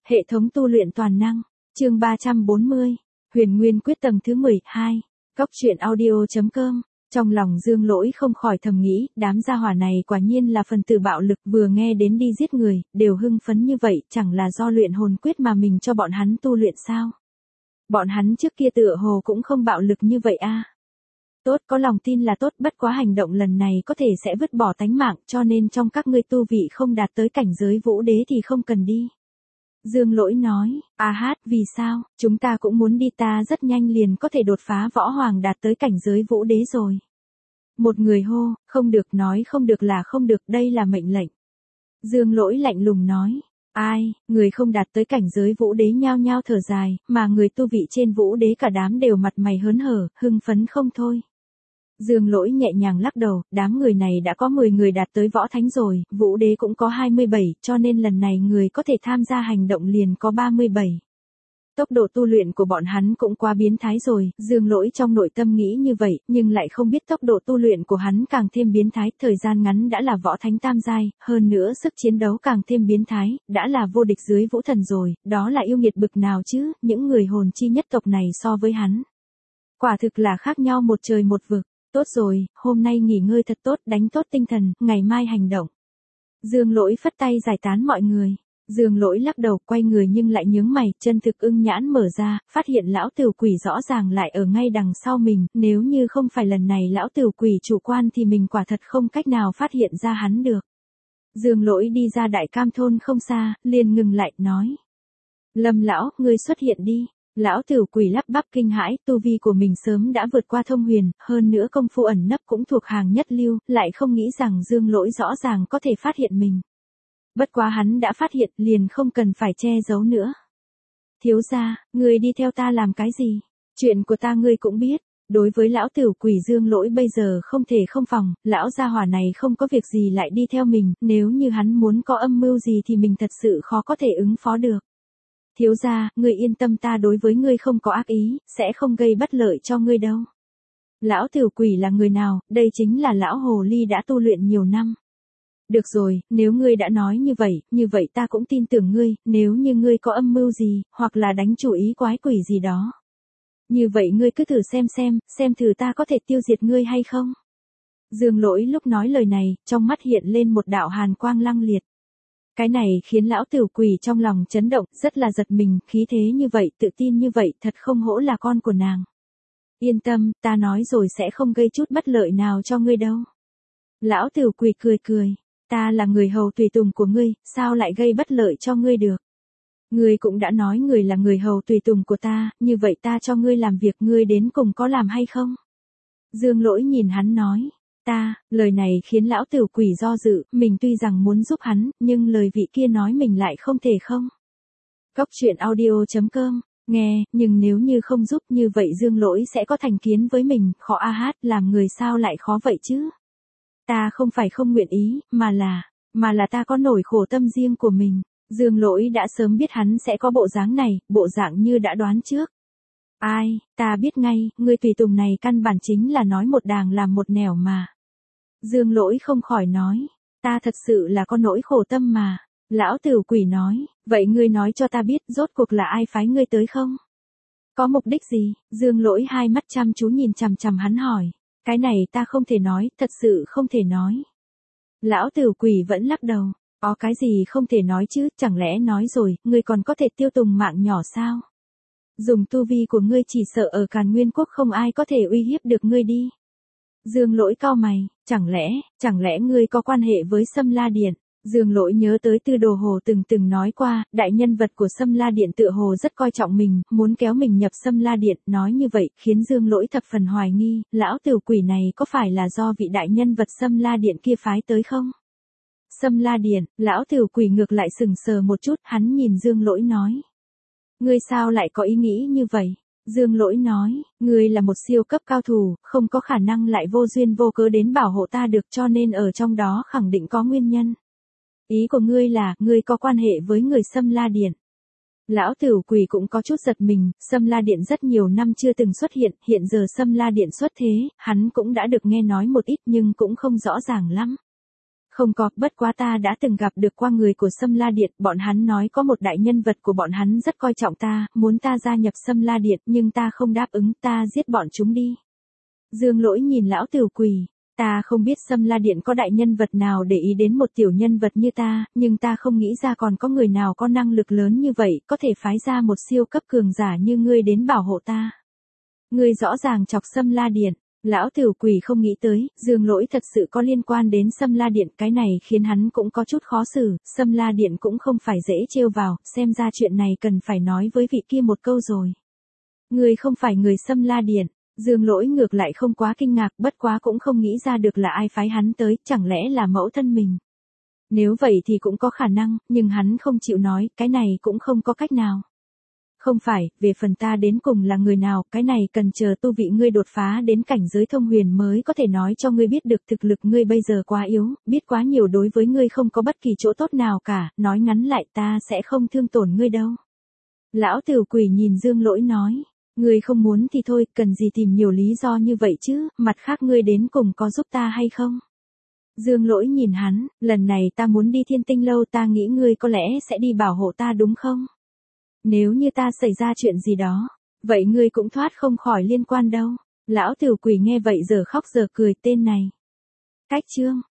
Hệ thống tu luyện toàn năng, chương 340, Huyền Nguyên quyết tầng thứ 12, Cốc truyện audio.com. Trong lòng Dương Lỗi không khỏi thầm nghĩ, đám gia hỏa này quả nhiên là phần tử bạo lực, vừa nghe đến đi giết người, đều hưng phấn như vậy, chẳng là do luyện hồn quyết mà mình cho bọn hắn tu luyện sao? Bọn hắn trước kia tựa hồ cũng không bạo lực như vậy a. Tốt, có lòng tin là tốt, bất quá hành động lần này có thể sẽ vứt bỏ tánh mạng, cho nên trong các ngươi tu vị không đạt tới cảnh giới vũ đế thì không cần đi. Dương Lỗi nói, vì sao, chúng ta cũng muốn đi, ta rất nhanh liền có thể đột phá võ hoàng đạt tới cảnh giới vũ đế rồi. Một người hô, không được, nói không được là không được, đây là mệnh lệnh. Dương Lỗi lạnh lùng nói, người không đạt tới cảnh giới vũ đế nhao nhao thở dài, mà người tu vị trên vũ đế cả đám đều mặt mày hớn hở, hưng phấn không thôi. Dương Lỗi nhẹ nhàng lắc đầu, đám người này đã có 10 người đạt tới võ thánh rồi, vũ đế cũng có 27, cho nên lần này người có thể tham gia hành động liền có 37. Tốc độ tu luyện của bọn hắn cũng quá biến thái rồi, Dương Lỗi trong nội tâm nghĩ như vậy, nhưng lại không biết tốc độ tu luyện của hắn càng thêm biến thái, thời gian ngắn đã là võ thánh tam giai, hơn nữa sức chiến đấu càng thêm biến thái, đã là vô địch dưới vũ thần rồi, đó là yêu nghiệt bực nào chứ, những người hồn chi nhất tộc này so với hắn. Quả thực là khác nhau một trời một vực. Tốt rồi, hôm nay nghỉ ngơi thật tốt, đánh tốt tinh thần, ngày mai hành động. Dương Lỗi phất tay giải tán mọi người. Dương Lỗi lắc đầu, quay người nhưng lại nhướng mày, chân thực ưng nhãn mở ra, phát hiện lão tiểu quỷ rõ ràng lại ở ngay đằng sau mình, nếu như không phải lần này lão tiểu quỷ chủ quan thì mình quả thật không cách nào phát hiện ra hắn được. Dương Lỗi đi ra Đại Cam thôn không xa, liền ngừng lại, nói. Lâm lão, ngươi xuất hiện đi. Lão tiểu quỷ lắp bắp kinh hãi, tu vi của mình sớm đã vượt qua thông huyền, hơn nữa công phu ẩn nấp cũng thuộc hàng nhất lưu, lại không nghĩ rằng Dương Lỗi rõ ràng có thể phát hiện mình. Bất quá hắn đã phát hiện, liền không cần phải che giấu nữa. Thiếu gia, ngươi đi theo ta làm cái gì? Chuyện của ta ngươi cũng biết. Đối với lão tiểu quỷ Dương Lỗi bây giờ không thể không phòng, lão gia hỏa này không có việc gì lại đi theo mình, nếu như hắn muốn có âm mưu gì thì mình thật sự khó có thể ứng phó được. Thiếu gia, ngươi yên tâm, ta đối với ngươi không có ác ý, sẽ không gây bất lợi cho ngươi đâu. Lão tiểu quỷ là người nào, đây chính là lão hồ ly đã tu luyện nhiều năm. Được rồi, nếu ngươi đã nói như vậy ta cũng tin tưởng ngươi, nếu như ngươi có âm mưu gì, hoặc là đánh chủ ý quái quỷ gì đó. Như vậy ngươi cứ thử xem thử ta có thể tiêu diệt ngươi hay không. Dương Lỗi lúc nói lời này, trong mắt hiện lên một đạo hàn quang lăng liệt. Cái này khiến lão tiểu quỷ trong lòng chấn động, rất là giật mình, khí thế như vậy, tự tin như vậy, thật không hổ là con của nàng. Yên tâm, ta nói rồi sẽ không gây chút bất lợi nào cho ngươi đâu. Lão tiểu quỷ cười, ta là người hầu tùy tùng của ngươi, sao lại gây bất lợi cho ngươi được? Ngươi cũng đã nói người là người hầu tùy tùng của ta, như vậy ta cho ngươi làm việc, ngươi đến cùng có làm hay không? Dương Lỗi nhìn hắn nói. Lời này khiến lão tiểu quỷ do dự, mình tuy rằng muốn giúp hắn, nhưng lời vị kia nói mình lại không thể không. Cốc truyện audio.com, nghe, nhưng nếu như không giúp như vậy Dương Lỗi sẽ có thành kiến với mình, khó làm người sao lại khó vậy chứ? Ta không phải không nguyện ý, mà là ta có nỗi khổ tâm riêng của mình. Dương Lỗi đã sớm biết hắn sẽ có bộ dáng này, bộ dạng như đã đoán trước. Ta biết ngay, người tùy tùng này căn bản chính là nói một đàng làm một nẻo mà. Dương Lỗi không khỏi nói, ta thật sự là có nỗi khổ tâm mà. Lão tiểu quỷ nói, vậy ngươi nói cho ta biết rốt cuộc là ai phái ngươi tới không? Có mục đích gì? Dương Lỗi hai mắt chăm chú nhìn chằm chằm hắn hỏi, cái này ta không thể nói, thật sự không thể nói. Lão tiểu quỷ vẫn lắc đầu, có cái gì không thể nói chứ, chẳng lẽ nói rồi, ngươi còn có thể tiêu tùng mạng nhỏ sao? Dùng tu vi của ngươi chỉ sợ ở Càn Nguyên Quốc không ai có thể uy hiếp được ngươi đi. Dương Lỗi cau mày, chẳng lẽ ngươi có quan hệ với Sâm La Điện? Dương Lỗi nhớ tới Tư Đồ Hồ từng nói qua, đại nhân vật của Sâm La Điện tựa hồ rất coi trọng mình, muốn kéo mình nhập Sâm La Điện, nói như vậy khiến Dương Lỗi thập phần hoài nghi, lão tiểu quỷ này có phải là do vị đại nhân vật Sâm La Điện kia phái tới không? Sâm La Điện, lão tiểu quỷ ngược lại sừng sờ một chút, hắn nhìn Dương Lỗi nói. Ngươi sao lại có ý nghĩ như vậy? Dương Lỗi nói, ngươi là một siêu cấp cao thủ, không có khả năng lại vô duyên vô cớ đến bảo hộ ta được, cho nên ở trong đó khẳng định có nguyên nhân. Ý của ngươi là, ngươi có quan hệ với người Sâm La Điện. Lão tiểu quỷ cũng có chút giật mình, Sâm La Điện rất nhiều năm chưa từng xuất hiện giờ Sâm La Điện xuất thế, hắn cũng đã được nghe nói một ít nhưng cũng không rõ ràng lắm. Không có, bất quá ta đã từng gặp được qua người của Sâm La Điện, bọn hắn nói có một đại nhân vật của bọn hắn rất coi trọng ta, muốn ta gia nhập Sâm La Điện, nhưng ta không đáp ứng, ta giết bọn chúng đi. Dương Lỗi nhìn lão tiểu quỷ, ta không biết Sâm La Điện có đại nhân vật nào để ý đến một tiểu nhân vật như ta, nhưng ta không nghĩ ra còn có người nào có năng lực lớn như vậy, có thể phái ra một siêu cấp cường giả như ngươi đến bảo hộ ta. Ngươi rõ ràng chọc Sâm La Điện. Lão tiểu quỷ không nghĩ tới, Dương Lỗi thật sự có liên quan đến Sâm La Điện, cái này khiến hắn cũng có chút khó xử, Sâm La Điện cũng không phải dễ trêu vào, xem ra chuyện này cần phải nói với vị kia một câu rồi. Người không phải người Sâm La Điện, Dương Lỗi ngược lại không quá kinh ngạc, bất quá cũng không nghĩ ra được là ai phái hắn tới, chẳng lẽ là mẫu thân mình. Nếu vậy thì cũng có khả năng, nhưng hắn không chịu nói, cái này cũng không có cách nào. Không phải, về phần ta đến cùng là người nào, cái này cần chờ tu vị ngươi đột phá đến cảnh giới thông huyền mới có thể nói cho ngươi biết được thực lực ngươi bây giờ quá yếu, biết quá nhiều đối với ngươi không có bất kỳ chỗ tốt nào cả, nói ngắn lại ta sẽ không thương tổn ngươi đâu. Lão tiểu quỷ nhìn Dương Lỗi nói, ngươi không muốn thì thôi, cần gì tìm nhiều lý do như vậy chứ, mặt khác ngươi đến cùng có giúp ta hay không? Dương Lỗi nhìn hắn, lần này ta muốn đi Thiên Tinh Lâu, ta nghĩ ngươi có lẽ sẽ đi bảo hộ ta đúng không? Nếu như ta xảy ra chuyện gì đó, vậy ngươi cũng thoát không khỏi liên quan đâu. Lão tiểu quỷ nghe vậy giờ khóc giờ cười, tên này. Cách chương.